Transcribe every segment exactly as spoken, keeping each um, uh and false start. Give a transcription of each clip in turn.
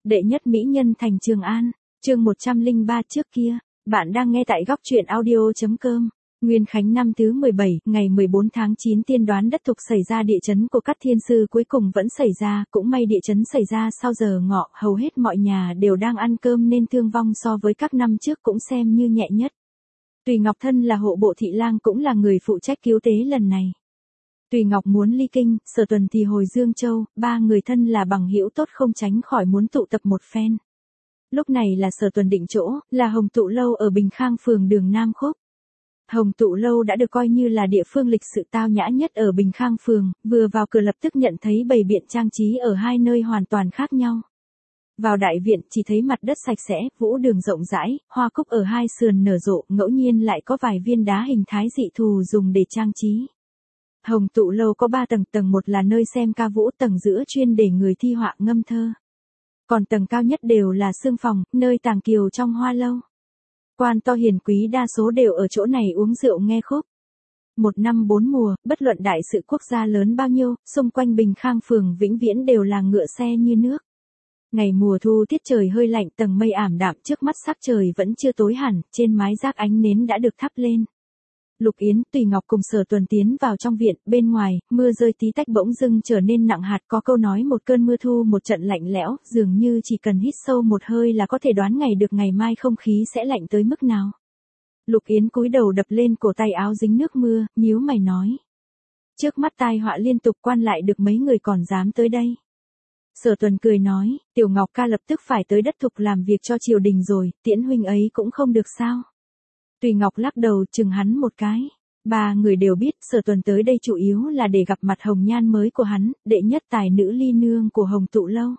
Đệ nhất mỹ nhân thành Trường An, chương một trăm lẻ ba trước kia, bạn đang nghe tại góc truyện audio.com. Nguyên Khánh năm thứ mười bảy, ngày mười bốn tháng chín tiên đoán đất thục xảy ra địa chấn của các thiên sư cuối cùng vẫn xảy ra, cũng may địa chấn xảy ra sau giờ ngọ, hầu hết mọi nhà đều đang ăn cơm nên thương vong so với các năm trước cũng xem như nhẹ nhất. Tùy Ngọc thân là hộ bộ thị lang cũng là người phụ trách cứu tế lần này. Tùy Ngọc muốn ly kinh, Sở Tuần thì hồi Dương Châu, ba người thân là bằng hữu tốt không tránh khỏi muốn tụ tập một phen. Lúc này là Sở Tuần định chỗ, là Hồng Tụ Lâu ở Bình Khang phường đường Nam Khúc. Hồng Tụ Lâu đã được coi như là địa phương lịch sự tao nhã nhất ở Bình Khang phường, vừa vào cửa lập tức nhận thấy bày biện trang trí ở hai nơi hoàn toàn khác nhau. Vào đại viện chỉ thấy mặt đất sạch sẽ, vũ đường rộng rãi, hoa cúc ở hai sườn nở rộ, ngẫu nhiên lại có vài viên đá hình thái dị thù dùng để trang trí. Hồng Tụ Lâu có ba tầng, tầng một là nơi xem ca vũ, tầng giữa chuyên để người thi họa ngâm thơ. Còn tầng cao nhất đều là xương phòng, nơi tàng kiều trong hoa lâu. Quan to hiền quý đa số đều ở chỗ này uống rượu nghe khúc. Một năm bốn mùa, bất luận đại sự quốc gia lớn bao nhiêu, xung quanh Bình Khang phường vĩnh viễn đều là ngựa xe như nước. Ngày mùa thu tiết trời hơi lạnh, tầng mây ảm đạm, trước mắt sắc trời vẫn chưa tối hẳn, trên mái rác ánh nến đã được thắp lên. Lục Yến, Tùy Ngọc cùng Sở Tuần tiến vào trong viện, bên ngoài, mưa rơi tí tách bỗng dưng trở nên nặng hạt, có câu nói một cơn mưa thu một trận lạnh lẽo, dường như chỉ cần hít sâu một hơi là có thể đoán ngày được ngày mai không khí sẽ lạnh tới mức nào. Lục Yến cúi đầu đập lên cổ tay áo dính nước mưa, nhíu mày nói. Trước mắt tai họa liên tục, quan lại được mấy người còn dám tới đây. Sở Tuần cười nói, Tiểu Ngọc ca lập tức phải tới đất thục làm việc cho triều đình rồi, tiễn huynh ấy cũng không được sao. Tùy Ngọc lắc đầu chừng hắn một cái. Ba người đều biết Sở Tuần tới đây chủ yếu là để gặp mặt hồng nhan mới của hắn, đệ nhất tài nữ ly nương của Hồng Tụ Lâu.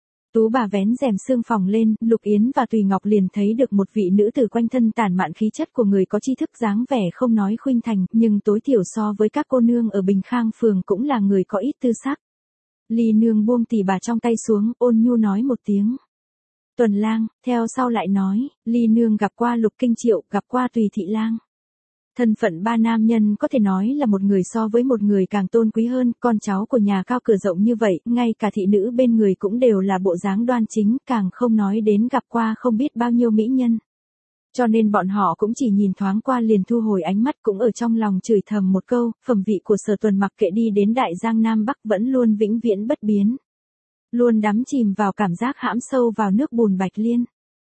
Tú bà vén rèm xương phòng lên, Lục Yến và Tùy Ngọc liền thấy được một vị nữ tử quanh thân tản mạn khí chất của người có tri thức, dáng vẻ không nói khuynh thành, nhưng tối thiểu so với các cô nương ở Bình Khang phường cũng là người có ít tư sắc. Ly nương buông tỉ bà trong tay xuống, ôn nhu nói một tiếng. Tuần lang, theo sau lại nói, Ly nương gặp qua Lục Kinh Triệu, gặp qua Tùy thị lang. Thân phận ba nam nhân có thể nói là một người so với một người càng tôn quý hơn, con cháu của nhà cao cửa rộng như vậy, ngay cả thị nữ bên người cũng đều là bộ dáng đoan chính, càng không nói đến gặp qua không biết bao nhiêu mỹ nhân. Cho nên bọn họ cũng chỉ nhìn thoáng qua liền thu hồi ánh mắt, cũng ở trong lòng chửi thầm một câu, phẩm vị của Sở Tuần mặc kệ đi đến Đại Giang Nam Bắc vẫn luôn vĩnh viễn bất biến. Luôn đắm chìm vào cảm giác hãm sâu vào nước bùn bạch liên.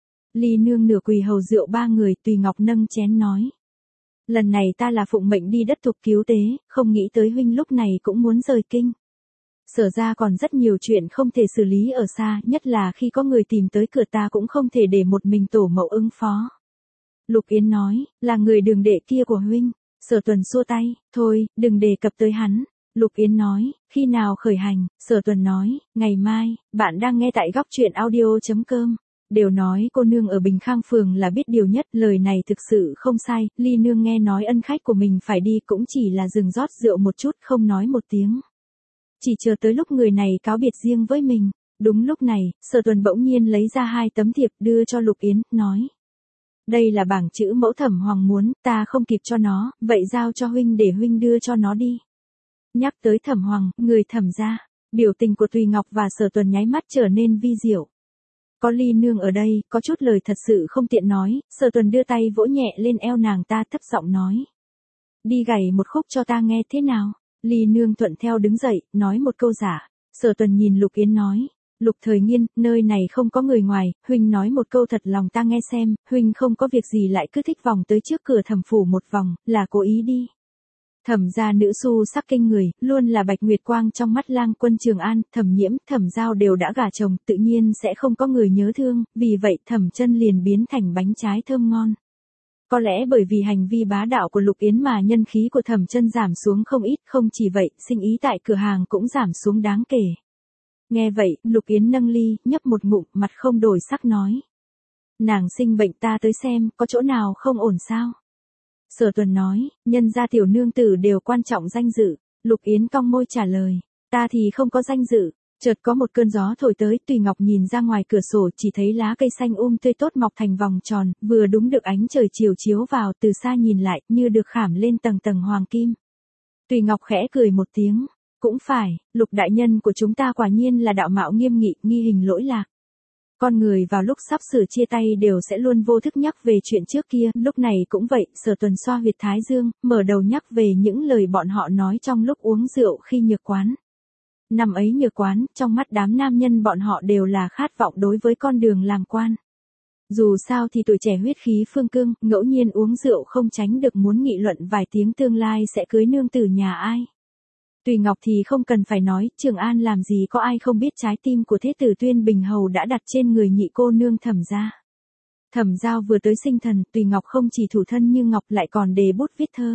Ly nương nửa quỳ hầu rượu ba người, Tùy Ngọc nâng chén nói. Lần này ta là phụng mệnh đi đất thục cứu tế, không nghĩ tới huynh lúc này cũng muốn rời kinh. Sở ra còn rất nhiều chuyện không thể xử lý ở xa, nhất là khi có người tìm tới cửa ta cũng không thể để một mình tổ mẫu ứng phó. Lục Yến nói, là người đường đệ kia của huynh. Sở Tuần xua tay, thôi, đừng đề cập tới hắn. Lục Yến nói, khi nào khởi hành? Sở Tuần nói, ngày mai. Bạn đang nghe tại góc truyện audio.com. Đều nói cô nương ở Bình Khang phường là biết điều nhất, lời này thực sự không sai. Ly nương nghe nói ân khách của mình phải đi cũng chỉ là dừng rót rượu một chút, không nói một tiếng. Chỉ chờ tới lúc người này cáo biệt riêng với mình. Đúng lúc này, Sở Tuần bỗng nhiên lấy ra hai tấm thiệp đưa cho Lục Yến, nói. Đây là bảng chữ mẫu Thẩm Hoàng muốn, ta không kịp cho nó, vậy giao cho huynh để huynh đưa cho nó đi. Nhắc tới Thẩm Hoàng, người Thẩm ra, biểu tình của Tùy Ngọc và Sở Tuần nháy mắt trở nên vi diệu. Có Ly nương ở đây, có chút lời thật sự không tiện nói, Sở Tuần đưa tay vỗ nhẹ lên eo nàng ta, thấp giọng nói. Đi gảy một khúc cho ta nghe thế nào? Ly nương thuận theo đứng dậy, nói một câu giả. Sở Tuần nhìn Lục Yến nói. Lục Thời Nghiên, nơi này không có người ngoài, huynh nói một câu thật lòng ta nghe xem, huynh không có việc gì lại cứ thích vòng tới trước cửa Thẩm phủ một vòng, là cố ý đi. Thẩm gia nữ xu sắc kinh người, luôn là bạch nguyệt quang trong mắt lang quân Trường An, Thẩm Nhiễm, Thẩm Giao đều đã gả chồng, tự nhiên sẽ không có người nhớ thương, vì vậy Thẩm Chân liền biến thành bánh trái thơm ngon. Có lẽ bởi vì hành vi bá đạo của Lục Yến mà nhân khí của Thẩm Chân giảm xuống không ít, không chỉ vậy, sinh ý tại cửa hàng cũng giảm xuống đáng kể. Nghe vậy, Lục Yến nâng ly, nhấp một ngụm, mặt không đổi sắc nói. Nàng sinh bệnh ta tới xem, có chỗ nào không ổn sao? Sở Tuần nói, nhân gia tiểu nương tử đều quan trọng danh dự. Lục Yến cong môi trả lời, ta thì không có danh dự. Chợt có một cơn gió thổi tới, Tùy Ngọc nhìn ra ngoài cửa sổ chỉ thấy lá cây xanh um tươi tốt mọc thành vòng tròn, vừa đúng được ánh trời chiều chiếu vào, từ xa nhìn lại, như được khảm lên tầng tầng hoàng kim. Tùy Ngọc khẽ cười một tiếng. Cũng phải, Lục đại nhân của chúng ta quả nhiên là đạo mạo nghiêm nghị, nghi hình lỗi lạc. Con người vào lúc sắp sửa chia tay đều sẽ luôn vô thức nhắc về chuyện trước kia, lúc này cũng vậy, Sở Tuần xoa huyệt thái dương, mở đầu nhắc về những lời bọn họ nói trong lúc uống rượu khi nhược quán. Năm ấy nhược quán, trong mắt đám nam nhân bọn họ đều là khát vọng đối với con đường làm quan. Dù sao thì tuổi trẻ huyết khí phương cương, ngẫu nhiên uống rượu không tránh được muốn nghị luận vài tiếng tương lai sẽ cưới nương tử nhà ai. Tùy Ngọc thì không cần phải nói, Trường An làm gì có ai không biết trái tim của thế tử Tuyên Bình Hầu đã đặt trên người nhị cô nương Thẩm gia. Thẩm Giao vừa tới sinh thần, Tùy Ngọc không chỉ thủ thân như ngọc lại còn đề bút viết thơ.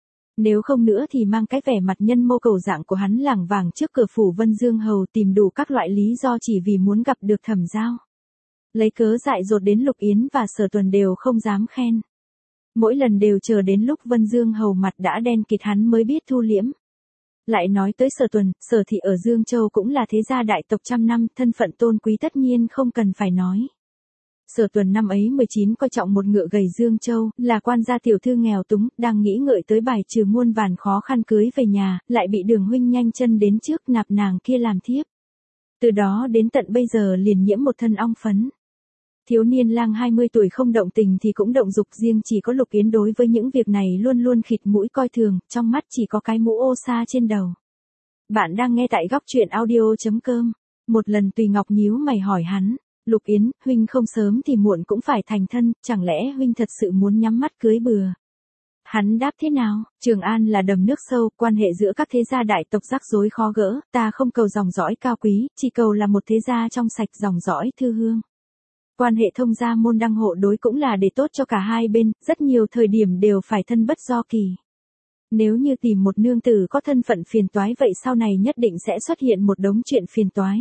Nếu không nữa thì mang cái vẻ mặt nhân mô cầu dạng của hắn lảng vàng trước cửa phủ Vân Dương Hầu tìm đủ các loại lý do chỉ vì muốn gặp được Thẩm Giao. Lấy cớ dại dột đến Lục Yến và Sở Tuần đều không dám khen. Mỗi lần đều chờ đến lúc Vân Dương Hầu mặt đã đen kịt hắn mới biết thu liễm. Lại nói tới Sở Tuần, Sở thị ở Dương Châu cũng là thế gia đại tộc trăm năm, thân phận tôn quý tất nhiên không cần phải nói. Sở Tuần năm ấy mười chín coi trọng một ngựa gầy Dương Châu, là quan gia tiểu thư nghèo túng, đang nghĩ ngợi tới bài trừ muôn vàn khó khăn cưới về nhà, lại bị Đường huynh nhanh chân đến trước nạp nàng kia làm thiếp. Từ đó đến tận bây giờ liền nhiễm một thân ong phấn. Thiếu niên lang hai mươi tuổi không động tình thì cũng động dục, riêng chỉ có Lục Yến đối với những việc này luôn luôn khịt mũi coi thường, trong mắt chỉ có cái mũ ô sa trên đầu. Bạn đang nghe tại góc truyện audio chấm com. Một lần Tùy Ngọc nhíu mày hỏi hắn, Lục Yến, huynh không sớm thì muộn cũng phải thành thân, chẳng lẽ huynh thật sự muốn nhắm mắt cưới bừa? Hắn đáp thế nào, Trường An là đầm nước sâu, quan hệ giữa các thế gia đại tộc rắc rối khó gỡ, ta không cầu dòng dõi cao quý, chỉ cầu là một thế gia trong sạch dòng dõi thư hương. Quan hệ thông gia môn đăng hộ đối cũng là để tốt cho cả hai bên, rất nhiều thời điểm đều phải thân bất do kỳ. Nếu như tìm một nương tử có thân phận phiền toái vậy sau này nhất định sẽ xuất hiện một đống chuyện phiền toái.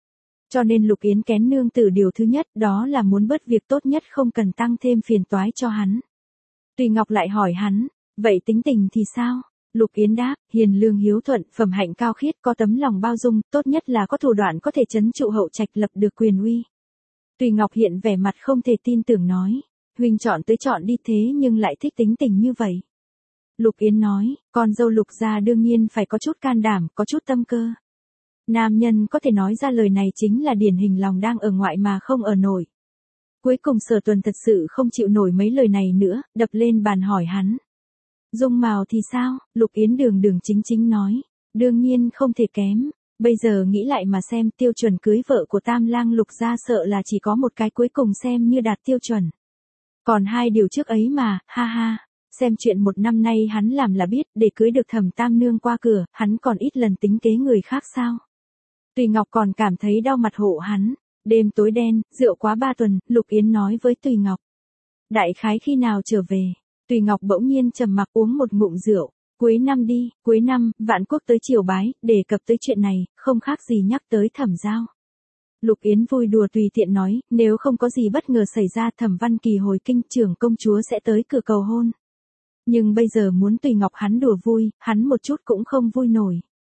Cho nên Lục Yến kén nương tử điều thứ nhất đó là muốn bớt việc tốt nhất không cần tăng thêm phiền toái cho hắn. Tùy Ngọc lại hỏi hắn, vậy tính tình thì sao? Lục Yến đáp, hiền lương hiếu thuận, phẩm hạnh cao khiết, có tấm lòng bao dung, tốt nhất là có thủ đoạn có thể trấn trụ hậu trạch lập được quyền uy. Tùy Ngọc hiện vẻ mặt không thể tin tưởng nói, huynh chọn tới chọn đi thế nhưng lại thích tính tình như vậy. Lục Yến nói, con dâu Lục gia đương nhiên phải có chút can đảm, có chút tâm cơ. Nam nhân có thể nói ra lời này chính là điển hình lòng đang ở ngoại mà không ở nổi. Cuối cùng Sở Tuần thật sự không chịu nổi mấy lời này nữa, đập lên bàn hỏi hắn. Dung mạo thì sao? Lục Yến đường đường chính chính nói, đương nhiên không thể kém. Bây giờ nghĩ lại mà xem, tiêu chuẩn cưới vợ của Tam Lang Lục gia sợ là chỉ có một cái, cuối cùng xem như đạt tiêu chuẩn. Còn hai điều trước ấy mà, ha ha, xem chuyện một năm nay hắn làm là biết, để cưới được Thẩm Tam nương qua cửa, hắn còn ít lần tính kế người khác sao? Tùy Ngọc còn cảm thấy đau mặt hộ hắn. Đêm tối đen, rượu quá ba tuần, Lục Yến nói với Tùy Ngọc. Đại khái khi nào trở về? Tùy Ngọc bỗng nhiên trầm mặc uống một ngụm rượu. Cuối năm đi, cuối năm, Vạn Quốc tới triều bái, đề cập tới chuyện này, không khác gì nhắc tới Thẩm Giao. Lục Yến vui đùa tùy tiện nói, nếu không có gì bất ngờ xảy ra Thẩm Văn Kỳ hồi kinh, trưởng công chúa sẽ tới cửa cầu hôn. Nhưng bây giờ muốn Tùy Ngọc hắn đùa vui, hắn một chút cũng không vui nổi.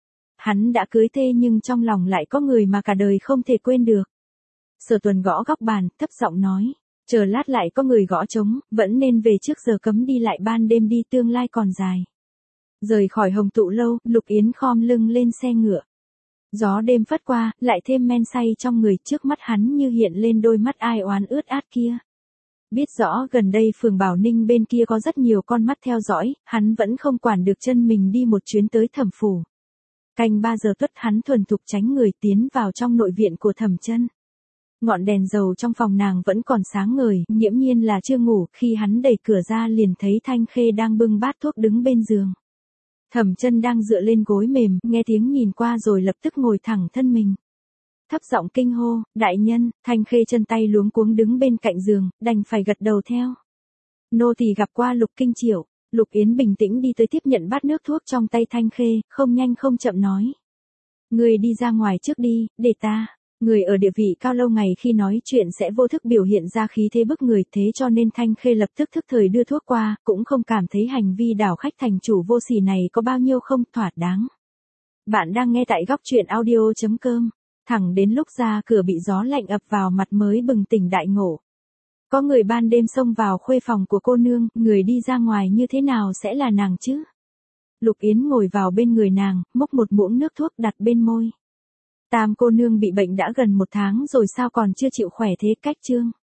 Hắn đã cưới thê nhưng trong lòng lại có người mà cả đời không thể quên được. Sở Tuần gõ góc bàn, thấp giọng nói, chờ lát lại có người gõ trống, vẫn nên về trước giờ cấm đi lại ban đêm đi, tương lai còn dài. Rời khỏi Hồng Tụ lâu, Lục Yến khom lưng lên xe ngựa. Gió đêm phất qua, lại thêm men say trong người, trước mắt hắn như hiện lên đôi mắt ai oán ướt át kia. Biết rõ gần đây phường Bảo Ninh bên kia có rất nhiều con mắt theo dõi, hắn vẫn không quản được chân mình đi một chuyến tới Thẩm phủ. Canh ba giờ tuất hắn thuần thục tránh người tiến vào trong nội viện của Thẩm Chân. Ngọn đèn dầu trong phòng nàng vẫn còn sáng ngời, nghiễm nhiên là chưa ngủ, khi hắn đẩy cửa ra liền thấy Thanh Khê đang bưng bát thuốc đứng bên giường. Thẩm Chân đang dựa lên gối mềm, nghe tiếng nhìn qua rồi lập tức ngồi thẳng thân mình. Thấp giọng kinh hô, đại nhân. Thanh Khê chân tay luống cuống đứng bên cạnh giường, đành phải gật đầu theo. Nô tỳ gặp qua Lục Kinh Triệu. Lục Yến bình tĩnh đi tới tiếp nhận bát nước thuốc trong tay Thanh Khê, không nhanh không chậm nói. Người đi ra ngoài trước đi, để ta. Người ở địa vị cao lâu ngày khi nói chuyện sẽ vô thức biểu hiện ra khí thế bức người, thế cho nên Thanh Khê lập tức thức thời đưa thuốc qua, cũng không cảm thấy hành vi đảo khách thành chủ vô sỉ này có bao nhiêu không thỏa đáng. Bạn đang nghe tại góc truyện audio chấm com. Thẳng đến lúc ra cửa bị gió lạnh ập vào mặt mới bừng tỉnh đại ngộ. Có người ban đêm xông vào khuê phòng của cô nương, người đi ra ngoài như thế nào sẽ là nàng chứ? Lục Yến ngồi vào bên người nàng, múc một muỗng nước thuốc đặt bên môi. Tam cô nương bị bệnh đã gần một tháng rồi sao còn chưa chịu khỏe thế? Cách chương